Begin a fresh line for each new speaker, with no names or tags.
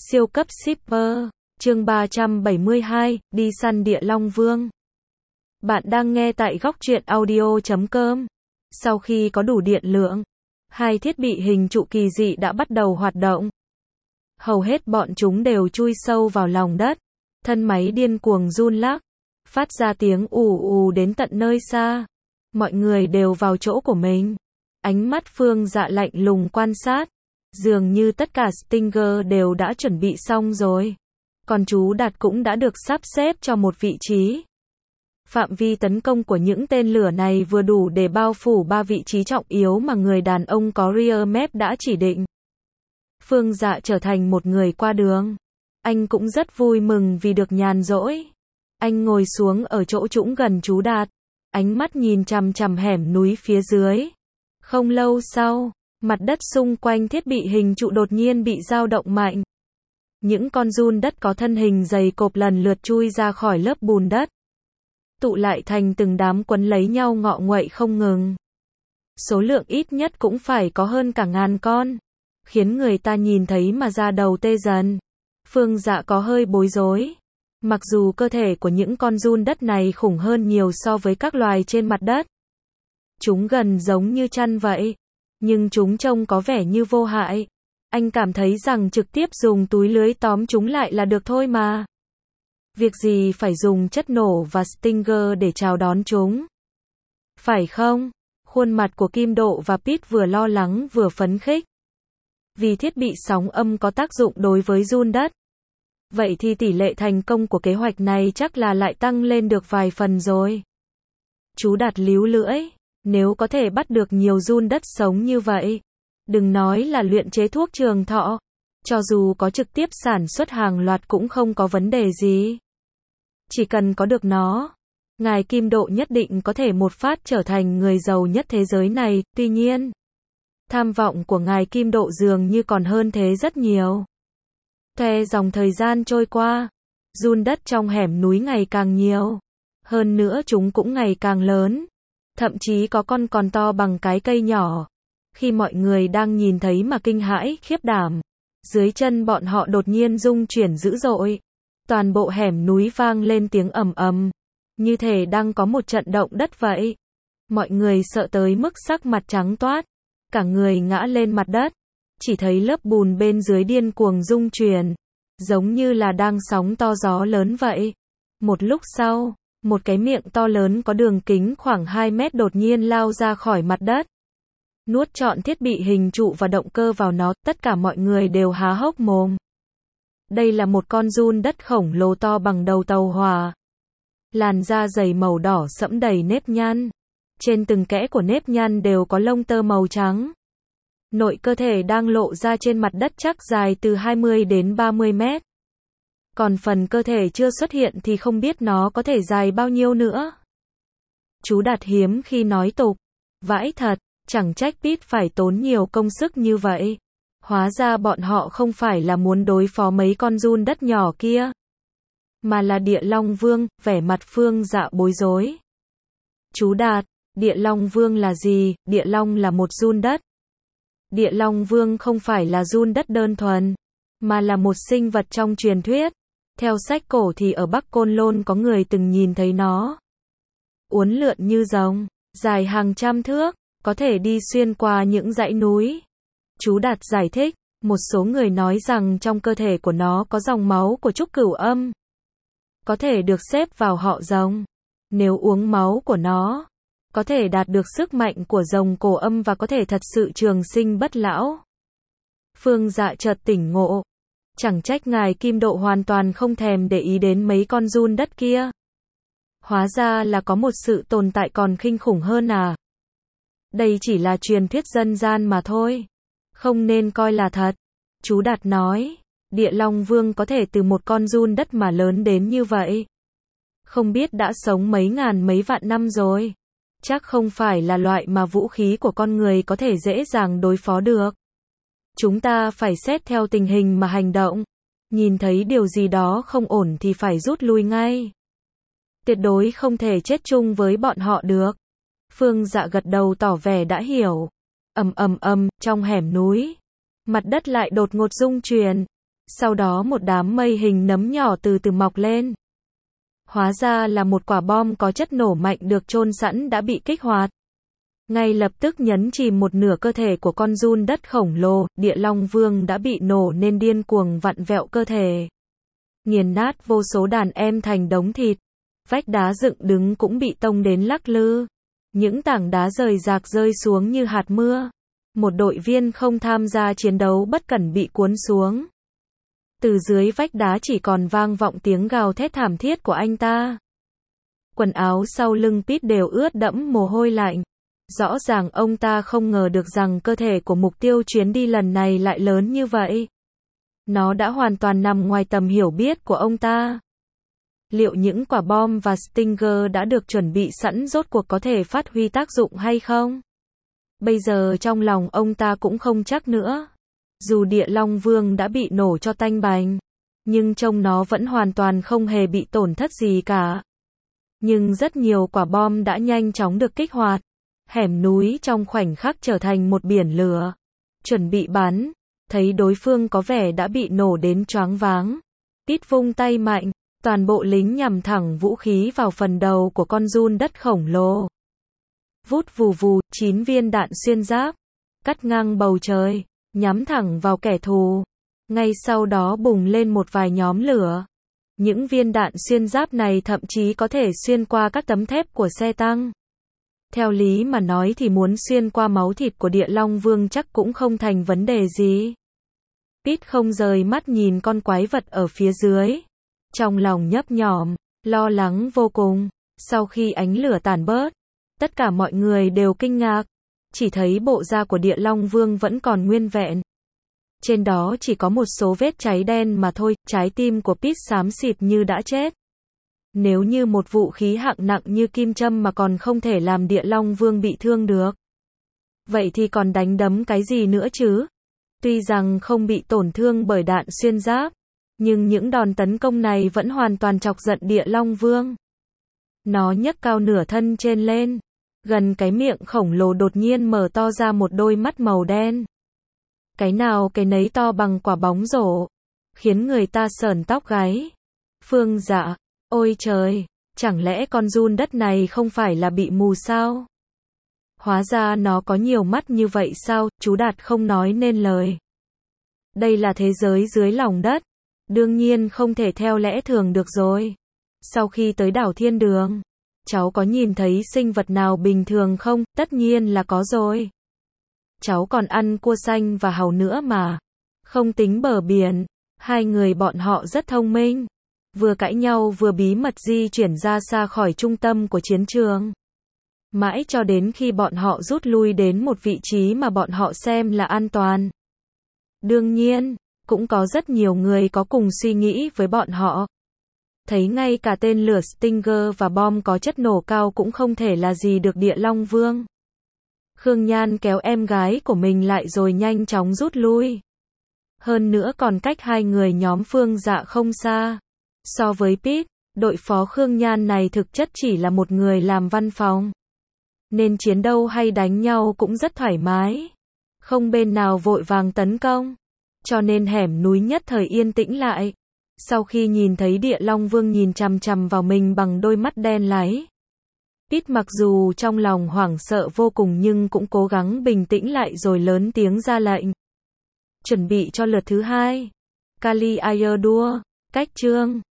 Siêu cấp shipper, chương 372, đi săn địa long vương. Bạn đang nghe tại góc truyện audio.com. Sau khi có đủ điện lượng, hai thiết bị hình trụ kỳ dị đã bắt đầu hoạt động. Hầu hết bọn chúng đều chui sâu vào lòng đất, thân máy điên cuồng run lắc, phát ra tiếng ù ù đến tận nơi xa. Mọi người đều vào chỗ của mình. Ánh mắt Phương Dạ lạnh lùng quan sát. Dường như tất cả Stinger đều đã chuẩn bị xong rồi. Còn chú Đạt cũng đã được sắp xếp cho một vị trí. Phạm vi tấn công của những tên lửa này vừa đủ để bao phủ 3 vị trí trọng yếu mà người đàn ông có rear map đã chỉ định. Phương Dạ trở thành một người qua đường. Anh cũng rất vui mừng vì được nhàn rỗi. Anh ngồi xuống ở chỗ trũng gần chú Đạt. Ánh mắt nhìn chằm chằm hẻm núi phía dưới. Không lâu sau, mặt đất xung quanh thiết bị hình trụ đột nhiên bị dao động mạnh. Những con giun đất có thân hình dày cộp lần lượt chui ra khỏi lớp bùn đất. Tụ lại thành từng đám quấn lấy nhau ngọ nguậy không ngừng. Số lượng ít nhất cũng phải có hơn cả 1000 con. Khiến người ta nhìn thấy mà da đầu tê dần. Phương Dạ có hơi bối rối. Mặc dù cơ thể của những con giun đất này khủng hơn nhiều so với các loài trên mặt đất. Chúng gần giống như chăn vậy. Nhưng chúng trông có vẻ như vô hại. Anh cảm thấy rằng trực tiếp dùng túi lưới tóm chúng lại là được thôi mà. Việc gì phải dùng chất nổ và Stinger để chào đón chúng. Phải không? Khuôn mặt của Kim Độ và Pete vừa lo lắng vừa phấn khích. Vì thiết bị sóng âm có tác dụng đối với giun đất. Vậy thì tỷ lệ thành công của kế hoạch này chắc là lại tăng lên được vài phần rồi. Chú Đạt líu lưỡi. Nếu có thể bắt được nhiều giun đất sống như vậy, đừng nói là luyện chế thuốc trường thọ, cho dù có trực tiếp sản xuất hàng loạt cũng không có vấn đề gì. Chỉ cần có được nó, ngài Kim Độ nhất định có thể một phát trở thành người giàu nhất thế giới này. Tuy nhiên, tham vọng của ngài Kim Độ dường như còn hơn thế rất nhiều. Theo dòng thời gian trôi qua, giun đất trong hẻm núi ngày càng nhiều, hơn nữa chúng cũng ngày càng lớn. Thậm chí có con còn to bằng cái cây nhỏ. Khi mọi người đang nhìn thấy mà kinh hãi, khiếp đảm, dưới chân bọn họ đột nhiên rung chuyển dữ dội. Toàn bộ hẻm núi vang lên tiếng ầm ầm, như thể đang có một trận động đất vậy. Mọi người sợ tới mức sắc mặt trắng toát, cả người ngã lên mặt đất, chỉ thấy lớp bùn bên dưới điên cuồng rung chuyển, giống như là đang sóng to gió lớn vậy. Một lúc sau, một cái miệng to lớn có đường kính khoảng 2 mét đột nhiên lao ra khỏi mặt đất. Nuốt trọn thiết bị hình trụ và động cơ vào nó, tất cả mọi người đều há hốc mồm. Đây là một con giun đất khổng lồ to bằng đầu tàu hỏa. Làn da dày màu đỏ sẫm đầy nếp nhăn. Trên từng kẽ của nếp nhăn đều có lông tơ màu trắng. Nội cơ thể đang lộ ra trên mặt đất chắc dài từ 20 đến 30 mét. Còn phần cơ thể chưa xuất hiện thì không biết nó có thể dài bao nhiêu nữa. Chú Đạt hiếm khi nói tục. Vãi thật, chẳng trách Pete phải tốn nhiều công sức như vậy. Hóa ra bọn họ không phải là muốn đối phó mấy con giun đất nhỏ kia, mà là địa long vương. Vẻ mặt Phương Dạ bối rối. Chú Đạt, địa long vương là gì? Địa long là một giun đất. Địa long vương không phải là giun đất đơn thuần, mà là một sinh vật trong truyền thuyết. Theo sách cổ thì ở Bắc Côn Lôn có người từng nhìn thấy nó. Uốn lượn như rồng, dài hàng trăm thước, có thể đi xuyên qua những dãy núi. Chú Đạt giải thích, một số người nói rằng trong cơ thể của nó có dòng máu của trúc cửu âm. Có thể được xếp vào họ rồng. Nếu uống máu của nó, có thể đạt được sức mạnh của rồng cổ âm và có thể thật sự trường sinh bất lão. Phương Dạ chợt tỉnh ngộ. Chẳng trách ngài Kim Độ hoàn toàn không thèm để ý đến mấy con giun đất kia. Hóa ra là có một sự tồn tại còn kinh khủng hơn à. Đây chỉ là truyền thuyết dân gian mà thôi. Không nên coi là thật. Chú Đạt nói, địa long vương có thể từ một con giun đất mà lớn đến như vậy. Không biết đã sống mấy ngàn mấy vạn năm rồi. Chắc không phải là loại mà vũ khí của con người có thể dễ dàng đối phó được. Chúng ta phải xét theo tình hình mà hành động. Nhìn thấy điều gì đó không ổn thì phải rút lui ngay. Tuyệt đối không thể chết chung với bọn họ được. Phương Dạ gật đầu tỏ vẻ đã hiểu. Ầm ầm ầm, trong hẻm núi, mặt đất lại đột ngột rung chuyển. Sau đó một đám mây hình nấm nhỏ từ từ mọc lên. Hóa ra là một quả bom có chất nổ mạnh được chôn sẵn đã bị kích hoạt. Ngay lập tức nhấn chìm một nửa cơ thể của con giun đất khổng lồ, Địa Long Vương đã bị nổ nên điên cuồng vặn vẹo cơ thể. Nghiền nát vô số đàn em thành đống thịt. Vách đá dựng đứng cũng bị tông đến lắc lư. Những tảng đá rời rạc rơi xuống như hạt mưa. Một đội viên không tham gia chiến đấu bất cẩn bị cuốn xuống. Từ dưới vách đá chỉ còn vang vọng tiếng gào thét thảm thiết của anh ta. Quần áo sau lưng Pete đều ướt đẫm mồ hôi lạnh. Rõ ràng ông ta không ngờ được rằng cơ thể của mục tiêu chuyến đi lần này lại lớn như vậy. Nó đã hoàn toàn nằm ngoài tầm hiểu biết của ông ta. Liệu những quả bom và Stinger đã được chuẩn bị sẵn rốt cuộc có thể phát huy tác dụng hay không? Bây giờ trong lòng ông ta cũng không chắc nữa. Dù Địa Long Vương đã bị nổ cho tanh bành, nhưng trông nó vẫn hoàn toàn không hề bị tổn thất gì cả. Nhưng rất nhiều quả bom đã nhanh chóng được kích hoạt. Hẻm núi trong khoảnh khắc trở thành một biển lửa. Chuẩn bị bắn, thấy đối phương có vẻ đã bị nổ đến choáng váng. Pete vung tay mạnh, toàn bộ lính nhằm thẳng vũ khí vào phần đầu của con giun đất khổng lồ. Vút vù vù, 9 viên đạn xuyên giáp, cắt ngang bầu trời, nhắm thẳng vào kẻ thù. Ngay sau đó bùng lên một vài nhóm lửa. Những viên đạn xuyên giáp này thậm chí có thể xuyên qua các tấm thép của xe tăng. Theo lý mà nói thì muốn xuyên qua máu thịt của Địa Long Vương chắc cũng không thành vấn đề gì. Pete không rời mắt nhìn con quái vật ở phía dưới. Trong lòng nhấp nhổm, lo lắng vô cùng. Sau khi ánh lửa tàn bớt, tất cả mọi người đều kinh ngạc. Chỉ thấy bộ da của Địa Long Vương vẫn còn nguyên vẹn. Trên đó chỉ có một số vết cháy đen mà thôi, trái tim của Pete xám xịt như đã chết. Nếu như một vũ khí hạng nặng như kim châm mà còn không thể làm Địa Long Vương bị thương được, vậy thì còn đánh đấm cái gì nữa chứ? Tuy rằng không bị tổn thương bởi đạn xuyên giáp, nhưng những đòn tấn công này vẫn hoàn toàn chọc giận Địa Long Vương. Nó nhấc cao nửa thân trên lên, gần cái miệng khổng lồ đột nhiên mở to ra một đôi mắt màu đen. Cái nào cái nấy to bằng quả bóng rổ, khiến người ta sởn tóc gáy. Phương Dạ, ôi trời, chẳng lẽ con giun đất này không phải là bị mù sao? Hóa ra nó có nhiều mắt như vậy sao? Chú Đạt không nói nên lời. Đây là thế giới dưới lòng đất, đương nhiên không thể theo lẽ thường được rồi. Sau khi tới đảo Thiên Đường, cháu có nhìn thấy sinh vật nào bình thường không? Tất nhiên là có rồi. Cháu còn ăn cua xanh và hàu nữa mà. Không tính bờ biển, hai người bọn họ rất thông minh. Vừa cãi nhau vừa bí mật di chuyển ra xa khỏi trung tâm của chiến trường. Mãi cho đến khi bọn họ rút lui đến một vị trí mà bọn họ xem là an toàn. Đương nhiên, cũng có rất nhiều người có cùng suy nghĩ với bọn họ. Thấy ngay cả tên lửa Stinger và bom có chất nổ cao cũng không thể là gì được Địa Long Vương. Khương Nhan kéo em gái của mình lại rồi nhanh chóng rút lui. Hơn nữa còn cách hai người nhóm Phương Dạ không xa. So với Pete, đội phó Khương Nhan này thực chất chỉ là một người làm văn phòng. Nên chiến đấu hay đánh nhau cũng rất thoải mái. Không bên nào vội vàng tấn công. Cho nên hẻm núi nhất thời yên tĩnh lại. Sau khi nhìn thấy Địa Long Vương nhìn chằm chằm vào mình bằng đôi mắt đen láy. Pete mặc dù trong lòng hoảng sợ vô cùng nhưng cũng cố gắng bình tĩnh lại rồi lớn tiếng ra lệnh. Chuẩn bị cho lượt thứ 2. Kali Ayer đua, cách chương.